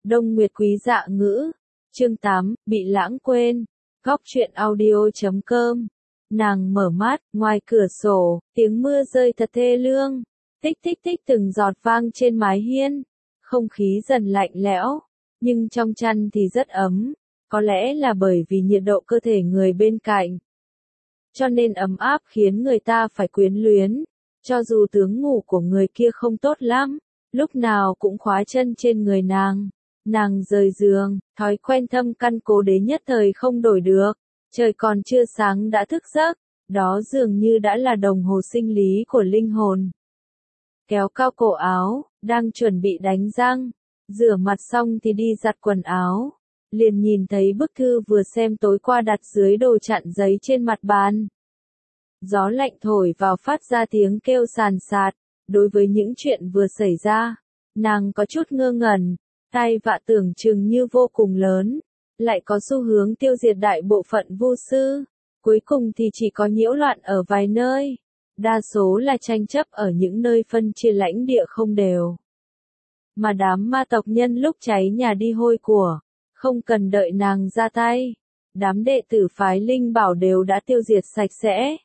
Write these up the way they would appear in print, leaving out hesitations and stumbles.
Đông Nguyệt Quý Dạ Ngữ, chương 8, bị lãng quên, góc truyện audio.com. Nàng mở mắt, ngoài cửa sổ, tiếng mưa rơi thật thê lương, tích tích tích từng giọt vang trên mái hiên, không khí dần lạnh lẽo, nhưng trong chăn thì rất ấm, có lẽ là bởi vì nhiệt độ cơ thể người bên cạnh. Cho nên ấm áp khiến người ta phải quyến luyến, cho dù tướng ngủ của người kia không tốt lắm, lúc nào cũng khóa chân trên người nàng. Nàng rời giường, thói quen thâm căn cố đế nhất thời không đổi được, trời còn chưa sáng đã thức giấc, đó dường như đã là đồng hồ sinh lý của linh hồn. Kéo cao cổ áo, đang chuẩn bị đánh răng, rửa mặt xong thì đi giặt quần áo, liền nhìn thấy bức thư vừa xem tối qua đặt dưới đồ chặn giấy trên mặt bàn. Gió lạnh thổi vào phát ra tiếng kêu sàn sạt, đối với những chuyện vừa xảy ra, nàng có chút ngơ ngẩn. Tai vạ tưởng chừng như vô cùng lớn, lại có xu hướng tiêu diệt đại bộ phận vu sư, cuối cùng thì chỉ có nhiễu loạn ở vài nơi, đa số là tranh chấp ở những nơi phân chia lãnh địa không đều. Mà đám ma tộc nhân lúc cháy nhà đi hôi của, không cần đợi nàng ra tay, đám đệ tử phái linh bảo đều đã tiêu diệt sạch sẽ.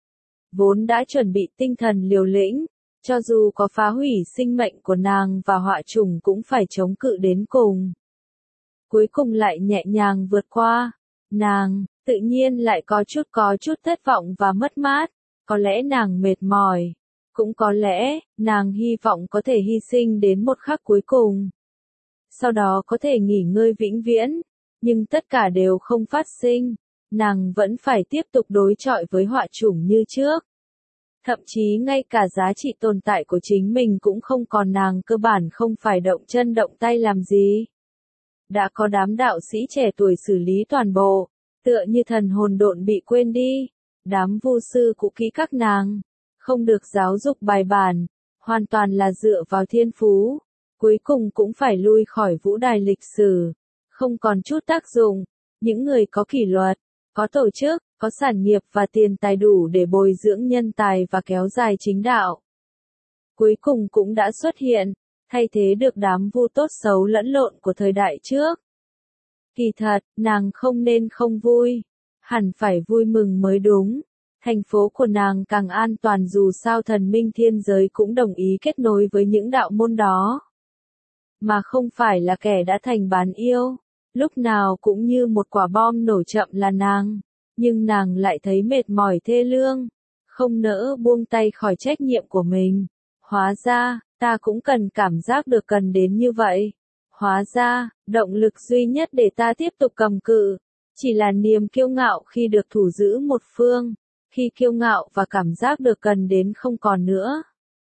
Vốn đã chuẩn bị tinh thần liều lĩnh, cho dù có phá hủy sinh mệnh của nàng và họa trùng cũng phải chống cự đến cùng. Cuối cùng lại nhẹ nhàng vượt qua, nàng, tự nhiên lại có chút thất vọng và mất mát, có lẽ nàng mệt mỏi, cũng có lẽ, nàng hy vọng có thể hy sinh đến một khắc cuối cùng. Sau đó có thể nghỉ ngơi vĩnh viễn, nhưng tất cả đều không phát sinh, nàng vẫn phải tiếp tục đối chọi với họa chủng như trước. Thậm chí ngay cả giá trị tồn tại của chính mình cũng không còn, nàng cơ bản không phải động chân động tay làm gì. Đã có đám đạo sĩ trẻ tuổi xử lý toàn bộ, tựa như thần hồn độn bị quên đi. Đám vu sư cũ kỹ các nàng, không được giáo dục bài bản, hoàn toàn là dựa vào thiên phú. Cuối cùng cũng phải lui khỏi vũ đài lịch sử, không còn chút tác dụng. Những người có kỷ luật, có tổ chức, có sản nghiệp và tiền tài đủ để bồi dưỡng nhân tài và kéo dài chính đạo. Cuối cùng cũng đã xuất hiện, thay thế được đám vu tốt xấu lẫn lộn của thời đại trước. Kỳ thật, nàng không nên không vui, hẳn phải vui mừng mới đúng. Thành phố của nàng càng an toàn, dù sao thần minh thiên giới cũng đồng ý kết nối với những đạo môn đó. Mà không phải là kẻ đã thành bán yêu, lúc nào cũng như một quả bom nổ chậm là nàng. Nhưng nàng lại thấy mệt mỏi thê lương, không nỡ buông tay khỏi trách nhiệm của mình. Hóa ra, ta cũng cần cảm giác được cần đến như vậy. Hóa ra, động lực duy nhất để ta tiếp tục cầm cự, chỉ là niềm kiêu ngạo khi được thủ giữ một phương, khi kiêu ngạo và cảm giác được cần đến không còn nữa.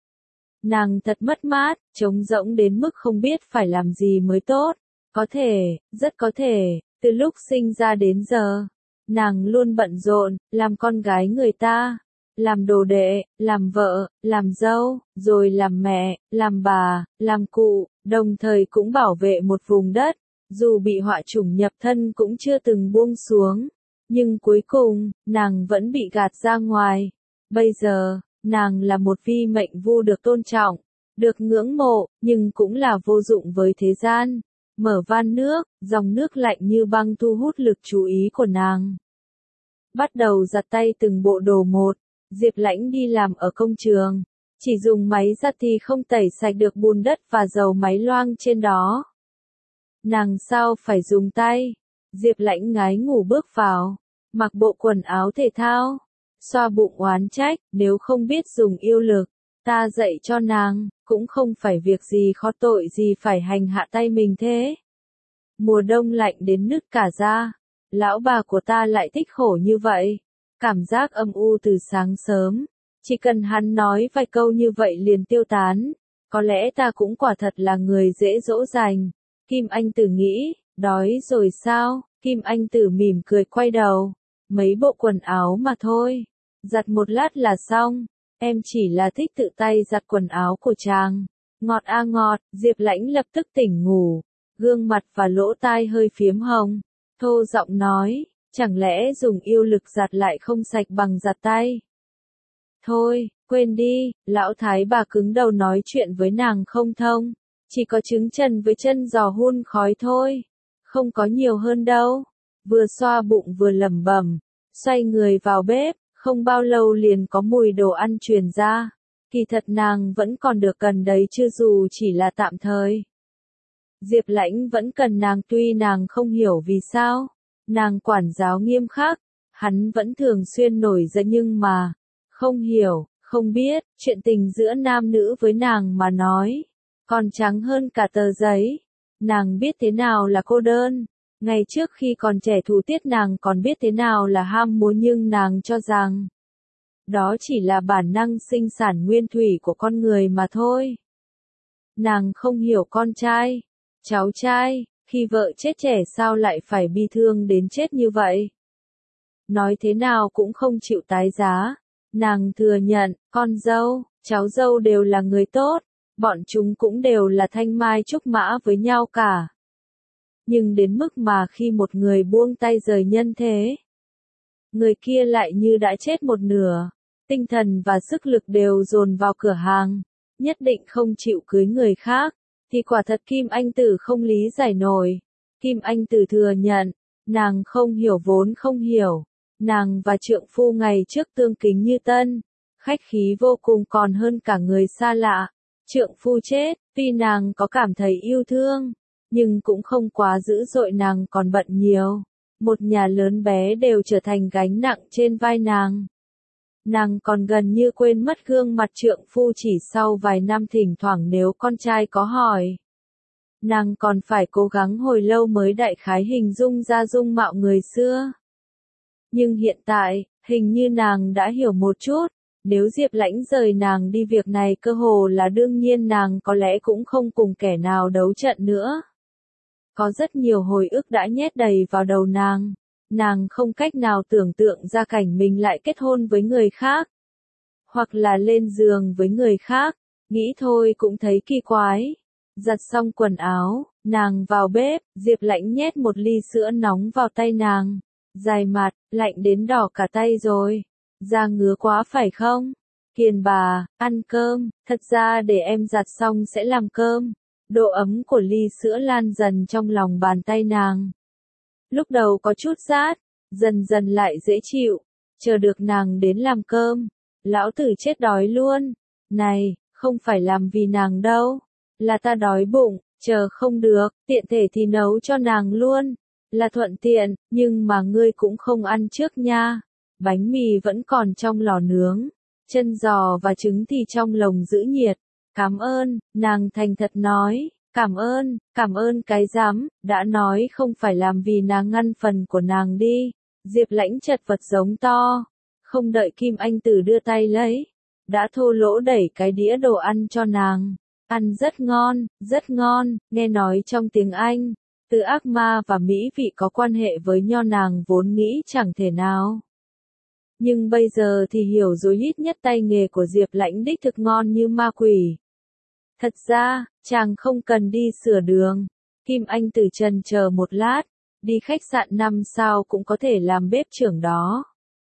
Nàng thật mất mát, trống rỗng đến mức không biết phải làm gì mới tốt. Có thể, rất có thể, từ lúc sinh ra đến giờ, nàng luôn bận rộn, làm con gái người ta, làm đồ đệ, làm vợ, làm dâu, rồi làm mẹ, làm bà, làm cụ, đồng thời cũng bảo vệ một vùng đất, dù bị họa chủng nhập thân cũng chưa từng buông xuống, nhưng cuối cùng, nàng vẫn bị gạt ra ngoài. Bây giờ, nàng là một vi mệnh vu được tôn trọng, được ngưỡng mộ, nhưng cũng là vô dụng với thế gian. Mở van nước, dòng nước lạnh như băng thu hút lực chú ý của nàng. Bắt đầu giặt tay từng bộ đồ một, Diệp Lãnh đi làm ở công trường, chỉ dùng máy giặt thì không tẩy sạch được bùn đất và dầu máy loang trên đó. Nàng sao phải dùng tay? Diệp Lãnh ngái ngủ bước vào, mặc bộ quần áo thể thao, xoa bụng oán trách, nếu không biết dùng yêu lực, ta dạy cho nàng, cũng không phải việc gì khó, tội gì phải hành hạ tay mình thế. Mùa đông lạnh đến nứt cả da, lão bà của ta lại thích khổ như vậy. Cảm giác âm u từ sáng sớm, chỉ cần hắn nói vài câu như vậy liền tiêu tán. Có lẽ ta cũng quả thật là người dễ dỗ dành. Kim Anh Tử nghĩ, đói rồi sao? Kim Anh Tử mỉm cười quay đầu. Mấy bộ quần áo mà thôi, giặt một lát là xong. Em chỉ là thích tự tay giặt quần áo của chàng. Ngọt a ngọt, Diệp Lãnh lập tức tỉnh ngủ, gương mặt và lỗ tai hơi phiếm hồng, thô giọng nói, chẳng lẽ dùng yêu lực giặt lại không sạch bằng giặt tay? Thôi, quên đi, lão thái bà cứng đầu nói chuyện với nàng không thông, Chỉ có trứng trần với chân giò hun khói thôi. Không có nhiều hơn đâu. Vừa xoa bụng vừa lẩm bẩm, xoay người vào bếp, không bao lâu liền có mùi đồ ăn truyền ra. Kỳ thật nàng vẫn còn được cần đấy chứ dù chỉ là tạm thời. Diệp Lãnh vẫn cần nàng tuy nàng không hiểu vì sao. Nàng quản giáo nghiêm khắc, hắn vẫn thường xuyên nổi giận nhưng mà, không hiểu, không biết, chuyện tình giữa nam nữ với nàng mà nói, còn trắng hơn cả tờ giấy. Nàng biết thế nào là cô đơn. Ngày trước khi còn trẻ thủ tiết nàng còn biết thế nào là ham muốn nhưng nàng cho rằng, đó chỉ là bản năng sinh sản nguyên thủy của con người mà thôi. Nàng không hiểu con trai, cháu trai, khi vợ chết trẻ sao lại phải bi thương đến chết như vậy. Nói thế nào cũng không chịu tái giá. Nàng thừa nhận, con dâu, cháu dâu đều là người tốt, bọn chúng cũng đều là thanh mai trúc mã với nhau cả. Nhưng đến mức mà khi một người buông tay rời nhân thế, người kia lại như đã chết một nửa, tinh thần và sức lực đều dồn vào cửa hàng, nhất định không chịu cưới người khác, thì quả thật Kim Anh Tử không lý giải nổi. Kim Anh Tử thừa nhận, nàng không hiểu vốn không hiểu, nàng và trượng phu ngày trước tương kính như tân, khách khí vô cùng còn hơn cả người xa lạ. Trượng phu chết, tuy nàng có cảm thấy yêu thương, nhưng cũng không quá dữ dội nàng còn bận nhiều. Một nhà lớn bé đều trở thành gánh nặng trên vai nàng. Nàng còn gần như quên mất gương mặt trượng phu chỉ sau vài năm thỉnh thoảng nếu con trai có hỏi. Nàng còn phải cố gắng hồi lâu mới đại khái hình dung ra dung mạo người xưa. Nhưng hiện tại, hình như nàng đã hiểu một chút. Nếu Diệp Lãnh rời nàng đi việc này cơ hồ là đương nhiên nàng có lẽ cũng không cùng kẻ nào đấu trận nữa. Có rất nhiều hồi ức đã nhét đầy vào đầu nàng. Nàng không cách nào tưởng tượng ra cảnh mình lại kết hôn với người khác. Hoặc là lên giường với người khác. Nghĩ thôi cũng thấy kỳ quái. Giặt xong quần áo, nàng vào bếp, Diệp Lãnh nhét một ly sữa nóng vào tay nàng. Dài mặt, lạnh đến đỏ cả tay rồi. Da ngứa quá phải không? Kiền bà, ăn cơm, thật ra để em giặt xong sẽ làm cơm. Độ ấm của ly sữa lan dần trong lòng bàn tay nàng. Lúc đầu có chút rát, dần dần lại dễ chịu. Chờ được nàng đến làm cơm. Lão tử chết đói luôn. Này, không phải làm vì nàng đâu. Là ta đói bụng, chờ không được, tiện thể thì nấu cho nàng luôn. Là thuận tiện, nhưng mà ngươi cũng không ăn trước nha. Bánh mì vẫn còn trong lò nướng. Chân giò và trứng thì trong lồng giữ nhiệt. Cảm ơn, nàng thành thật nói. Cảm ơn cái rắm, đã nói không phải làm vì nàng ngăn phần của nàng đi. Diệp Lãnh chật vật giống to. Không đợi Kim Anh Tử đưa tay lấy. Đã thô lỗ đẩy cái đĩa đồ ăn cho nàng. Ăn rất ngon, nghe nói trong tiếng Anh. Từ ác ma và mỹ vị có quan hệ với nho nàng vốn nghĩ chẳng thể nào. Nhưng bây giờ thì hiểu rồi ít nhất tay nghề của Diệp Lãnh đích thực ngon như ma quỷ. Thật ra, chàng không cần đi sửa đường. Kim Anh Tử trần chờ một lát, đi khách sạn 5 sao cũng có thể làm bếp trưởng đó.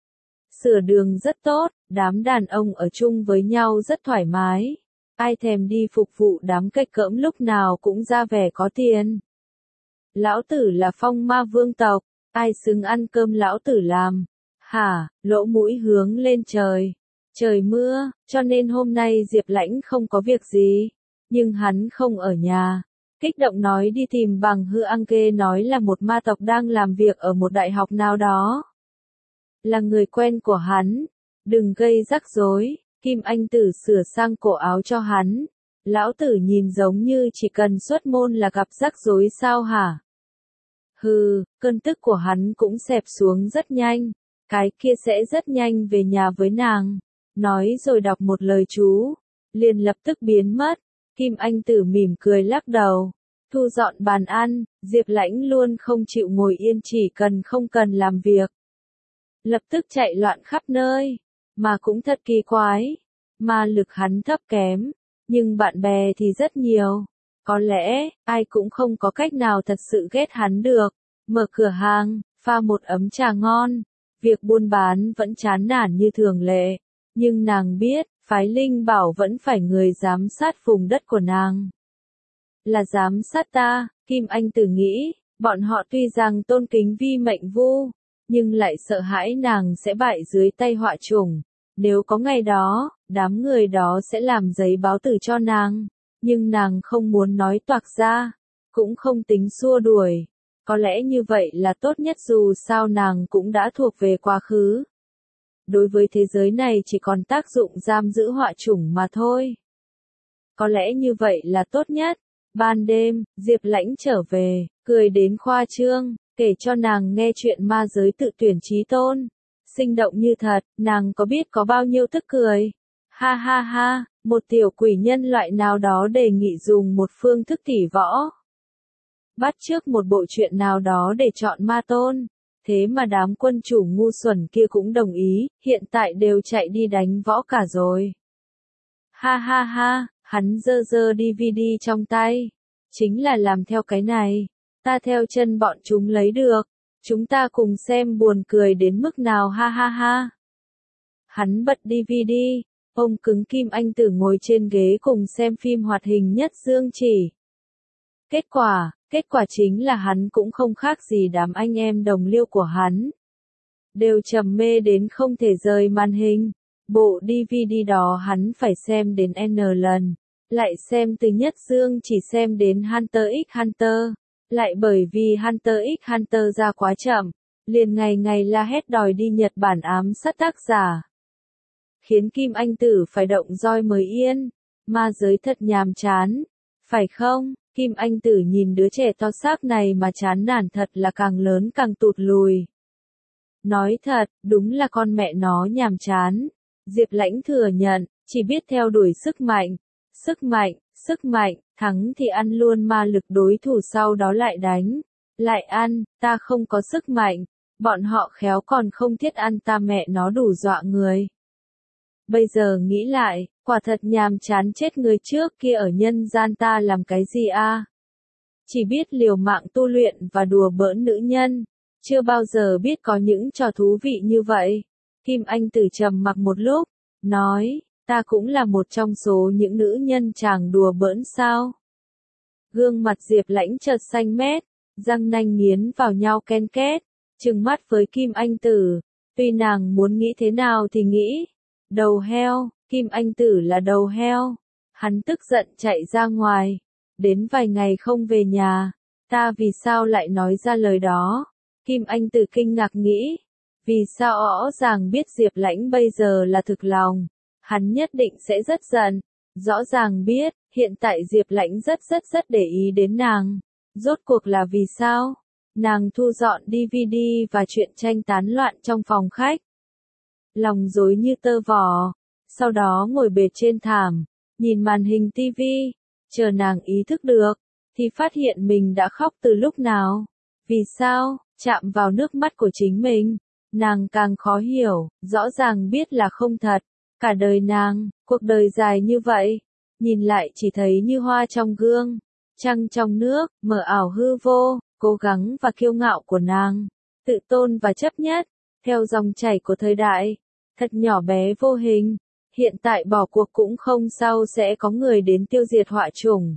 Sửa đường rất tốt, đám đàn ông ở chung với nhau rất thoải mái. Ai thèm đi phục vụ đám kệch cỡm lúc nào cũng ra vẻ có tiền. Lão tử là phong ma vương tộc, ai xứng ăn cơm lão tử làm. Hả, lỗ mũi hướng lên trời. Trời mưa, cho nên hôm nay Diệp Lãnh không có việc gì. Nhưng hắn không ở nhà. Kích động nói đi tìm bằng hư ăn kê nói là một ma tộc đang làm việc ở một đại học nào đó. Là người quen của hắn. Đừng gây rắc rối. Kim Anh Tử sửa sang cổ áo cho hắn. Lão tử nhìn giống như chỉ cần xuất môn là gặp rắc rối sao hả? Hừ, cơn tức của hắn cũng xẹp xuống rất nhanh. Cái kia sẽ rất nhanh về nhà với nàng. Nói rồi đọc một lời chú. Liền lập tức biến mất. Kim Anh Tử mỉm cười lắc đầu. Thu dọn bàn ăn, Diệp Lãnh luôn không chịu ngồi yên chỉ cần không cần làm việc. Lập tức chạy loạn khắp nơi. Mà cũng thật kỳ quái. Ma lực hắn thấp kém. Nhưng bạn bè thì rất nhiều. Có lẽ, ai cũng không có cách nào thật sự ghét hắn được. Mở cửa hàng, pha một ấm trà ngon. Việc buôn bán vẫn chán nản như thường lệ. Nhưng nàng biết, phái Linh Bảo vẫn phải người giám sát vùng đất của nàng. là giám sát ta, Kim Anh Tử nghĩ, bọn họ tuy rằng tôn kính Vi Mệnh Vu, nhưng lại sợ hãi nàng sẽ bại dưới tay họa chủng. Nếu có ngày đó, đám người đó sẽ làm giấy báo tử cho nàng, nhưng nàng không muốn nói toạc ra, cũng không tính xua đuổi. Có lẽ như vậy là tốt nhất dù sao nàng cũng đã thuộc về quá khứ. Đối với thế giới này chỉ còn tác dụng giam giữ họa chủng mà thôi. Có lẽ như vậy là tốt nhất. Ban đêm, Diệp Lãnh trở về, cười đến khoa trương, kể cho nàng nghe chuyện ma giới tự tuyển chí tôn. Sinh động như thật, nàng có biết có bao nhiêu tức cười. Ha ha ha, một tiểu quỷ nhân loại nào đó đề nghị dùng một phương thức tỉ võ. Bắt chước một bộ truyện nào đó để chọn ma tôn. Thế mà đám quân chủ ngu xuẩn kia cũng đồng ý, hiện tại đều chạy đi đánh võ cả rồi. Ha ha ha, hắn giơ giơ DVD trong tay. Chính là làm theo cái này. Ta theo chân bọn chúng lấy được. Chúng ta cùng xem buồn cười đến mức nào ha ha ha. Hắn bật DVD, ông cứng Kim Anh Tử ngồi trên ghế cùng xem phim hoạt hình Nhất Dương Chỉ. Kết quả chính là hắn cũng không khác gì đám anh em đồng liêu của hắn. Đều trầm mê đến không thể rời màn hình. Bộ DVD đó hắn phải xem đến N lần. Lại xem từ Nhất Dương Chỉ xem đến Hunter x Hunter. Lại bởi vì Hunter x Hunter ra quá chậm, liền ngày ngày la hét đòi đi Nhật Bản ám sát tác giả. Khiến Kim Anh Tử phải động roi mới yên. Ma giới thật nhàm chán. Phải không? Kim Anh Tử nhìn đứa trẻ to xác này mà chán nản thật là càng lớn càng tụt lùi. Nói thật, đúng là con mẹ nó nhàm chán. Diệp Lãnh thừa nhận, chỉ biết theo đuổi sức mạnh. Sức mạnh, thắng thì ăn luôn ma lực đối thủ sau đó lại đánh. Lại ăn, ta không có sức mạnh. Bọn họ khéo còn không thiết ăn ta mẹ nó đủ dọa người. Bây giờ nghĩ lại, quả thật nhàm chán chết người trước kia ở nhân gian ta làm cái gì a? Chỉ biết liều mạng tu luyện và đùa bỡn nữ nhân. Chưa bao giờ biết có những trò thú vị như vậy. Kim Anh Tử trầm mặc một lúc, nói, ta cũng là một trong số những nữ nhân chàng đùa bỡn sao? Gương mặt Diệp Lãnh chợt xanh mét, răng nanh nghiến vào nhau ken két, trừng mắt với Kim Anh Tử, tuy nàng muốn nghĩ thế nào thì nghĩ. Đầu heo, Kim Anh Tử là đầu heo. Hắn tức giận chạy ra ngoài, đến vài ngày không về nhà, ta vì sao lại nói ra lời đó? Kim Anh Tử kinh ngạc nghĩ, vì sao rõ ràng biết Diệp Lãnh bây giờ là thực lòng, hắn nhất định sẽ rất giận, rõ ràng biết, hiện tại Diệp Lãnh rất để ý đến nàng, rốt cuộc là vì sao? Nàng thu dọn DVD và truyện tranh tán loạn trong phòng khách. Lòng rối như tơ vò, sau đó ngồi bệt trên thảm, nhìn màn hình TV, chờ nàng ý thức được, thì phát hiện mình đã khóc từ lúc nào. Vì sao? Chạm vào nước mắt của chính mình, nàng càng khó hiểu, rõ ràng biết là không thật. Cả đời nàng, cuộc đời dài như vậy, nhìn lại chỉ thấy như hoa trong gương, trăng trong nước, mờ ảo hư vô, cố gắng và kiêu ngạo của nàng, tự tôn và chấp nhất, theo dòng chảy của thời đại, thật nhỏ bé vô hình, hiện tại bỏ cuộc cũng không sao sẽ có người đến tiêu diệt họa chủng.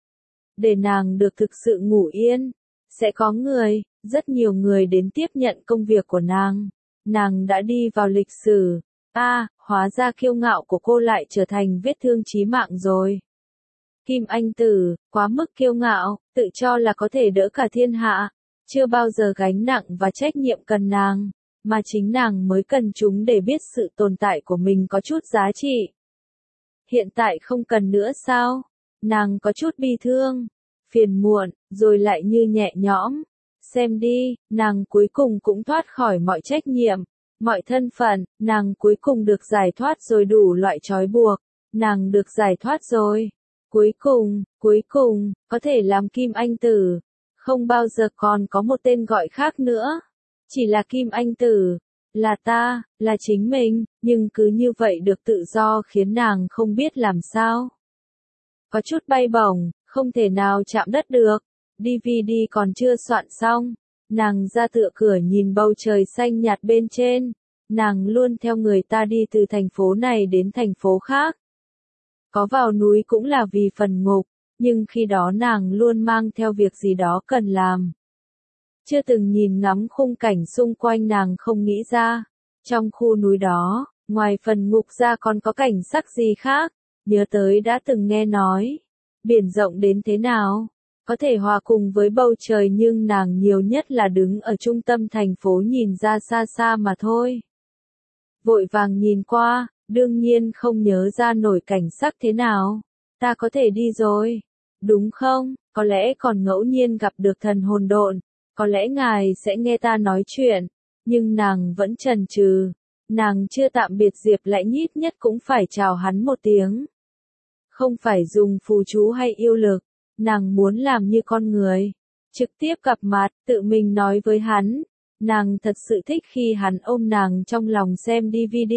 Để nàng được thực sự ngủ yên, sẽ có người, rất nhiều người đến tiếp nhận công việc của nàng đã đi vào lịch sử. Hóa ra kiêu ngạo của cô lại trở thành vết thương chí mạng rồi. Kim Anh Tử, quá mức kiêu ngạo, tự cho là có thể đỡ cả thiên hạ, chưa bao giờ gánh nặng và trách nhiệm cần nàng, mà chính nàng mới cần chúng để biết sự tồn tại của mình có chút giá trị. Hiện tại không cần nữa sao? Nàng có chút bi thương, phiền muộn, rồi lại như nhẹ nhõm. Xem đi, nàng cuối cùng cũng thoát khỏi mọi trách nhiệm, mọi thân phận, nàng cuối cùng được giải thoát rồi đủ loại trói buộc, nàng được giải thoát rồi. Cuối cùng, có thể làm Kim Anh Tử, không bao giờ còn có một tên gọi khác nữa. Chỉ là Kim Anh Tử, là ta, là chính mình, nhưng cứ như vậy được tự do khiến nàng không biết làm sao. Có chút bay bổng, không thể nào chạm đất được. DVD còn chưa soạn xong, nàng ra tựa cửa nhìn bầu trời xanh nhạt bên trên, nàng luôn theo người ta đi từ thành phố này đến thành phố khác. Có vào núi cũng là vì phần ngục, nhưng khi đó nàng luôn mang theo việc gì đó cần làm. Chưa từng nhìn ngắm khung cảnh xung quanh nàng không nghĩ ra, trong khu núi đó, ngoài phần ngục ra còn có cảnh sắc gì khác, nhớ tới đã từng nghe nói, biển rộng đến thế nào, có thể hòa cùng với bầu trời nhưng nàng nhiều nhất là đứng ở trung tâm thành phố nhìn ra xa xa mà thôi. Vội vàng nhìn qua, đương nhiên không nhớ ra nổi cảnh sắc thế nào, ta có thể đi rồi, đúng không, có lẽ còn ngẫu nhiên gặp được thần hồn độn, có lẽ ngài sẽ nghe ta nói chuyện, nhưng nàng vẫn chần chừ, nàng chưa tạm biệt Diệp Lãnh ít nhất cũng phải chào hắn một tiếng. Không phải dùng phù chú hay yêu lực, nàng muốn làm như con người, trực tiếp gặp mặt, tự mình nói với hắn, nàng thật sự thích khi hắn ôm nàng trong lòng xem DVD.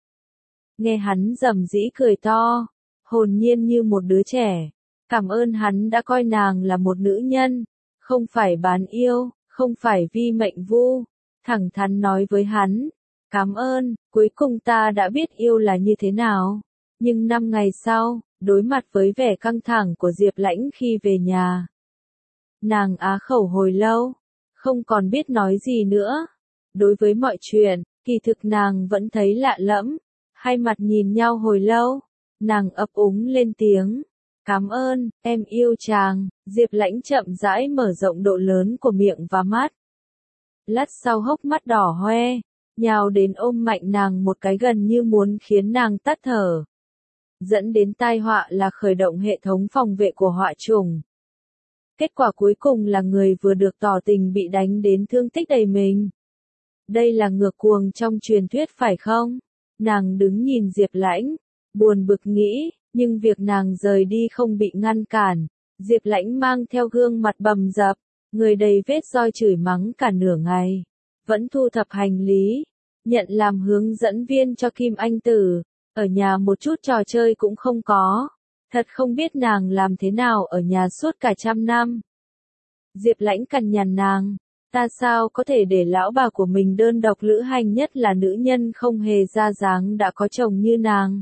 Nghe hắn rầm rĩ cười to, hồn nhiên như một đứa trẻ, cảm ơn hắn đã coi nàng là một nữ nhân, không phải bán yêu, không phải vi mệnh vu, thẳng thắn nói với hắn, cảm ơn, cuối cùng ta đã biết yêu là như thế nào. Nhưng 5 ngày sau, đối mặt với vẻ căng thẳng của Diệp Lãnh khi về nhà, nàng á khẩu hồi lâu, không còn biết nói gì nữa. Đối với mọi chuyện, kỳ thực nàng vẫn thấy lạ lẫm, hai mặt nhìn nhau hồi lâu, nàng ấp úng lên tiếng, cảm ơn, em yêu chàng. Diệp Lãnh chậm rãi mở rộng độ lớn của miệng và mắt. Lát sau hốc mắt đỏ hoe, nhào đến ôm mạnh nàng một cái gần như muốn khiến nàng tắt thở. Dẫn đến tai họa là khởi động hệ thống phòng vệ của họa trùng. Kết quả cuối cùng là người vừa được tỏ tình bị đánh đến thương tích đầy mình. Đây là ngược cuồng trong truyền thuyết phải không? Nàng đứng nhìn Diệp Lãnh, buồn bực nghĩ, nhưng việc nàng rời đi không bị ngăn cản. Diệp Lãnh mang theo gương mặt bầm dập, người đầy vết roi chửi mắng cả nửa ngày. Vẫn thu thập hành lý, nhận làm hướng dẫn viên cho Kim Anh Tử, ở nhà một chút trò chơi cũng không có. Thật không biết nàng làm thế nào ở nhà suốt cả 100 năm. Diệp Lãnh cằn nhằn nàng, ta sao có thể để lão bà của mình đơn độc lữ hành, nhất là nữ nhân không hề ra dáng đã có chồng như nàng.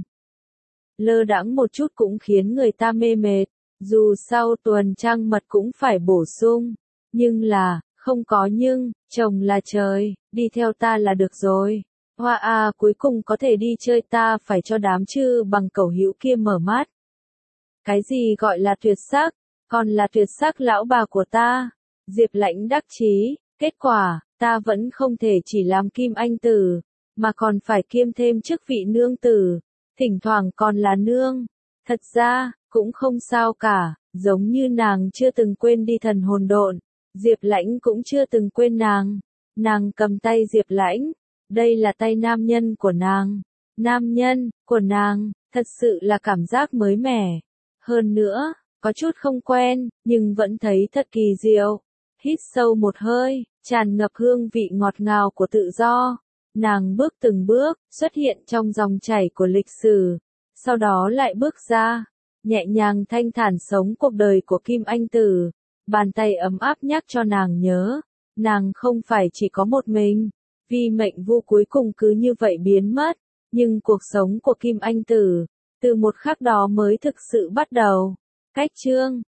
Lơ đãng một chút cũng khiến người ta mê mệt, dù sau tuần trăng mật cũng phải bổ sung, nhưng là, không có nhưng, chồng là trời, đi theo ta là được rồi. Hoa à, cuối cùng có thể đi chơi, ta phải cho đám chư bằng cẩu hữu kia mở mắt. Cái gì gọi là tuyệt sắc, còn là tuyệt sắc lão bà của ta. Diệp Lãnh đắc chí, kết quả, ta vẫn không thể chỉ làm Kim Anh Tử, mà còn phải kiêm thêm chức vị nương tử, thỉnh thoảng còn là nương. Thật ra, cũng không sao cả, giống như nàng chưa từng quên đi thần hồn độn, Diệp Lãnh cũng chưa từng quên nàng. Nàng cầm tay Diệp Lãnh, đây là tay nam nhân của nàng. Nam nhân của nàng, thật sự là cảm giác mới mẻ. Hơn nữa, có chút không quen, nhưng vẫn thấy thật kỳ diệu. Hít sâu một hơi, tràn ngập hương vị ngọt ngào của tự do. Nàng bước từng bước, xuất hiện trong dòng chảy của lịch sử. Sau đó lại bước ra, nhẹ nhàng thanh thản sống cuộc đời của Kim Anh Tử. Bàn tay ấm áp nhắc cho nàng nhớ, nàng không phải chỉ có một mình. Vì mệnh vu cuối cùng cứ như vậy biến mất, nhưng cuộc sống của Kim Anh Tử, từ một khắc đó mới thực sự bắt đầu. Cách chương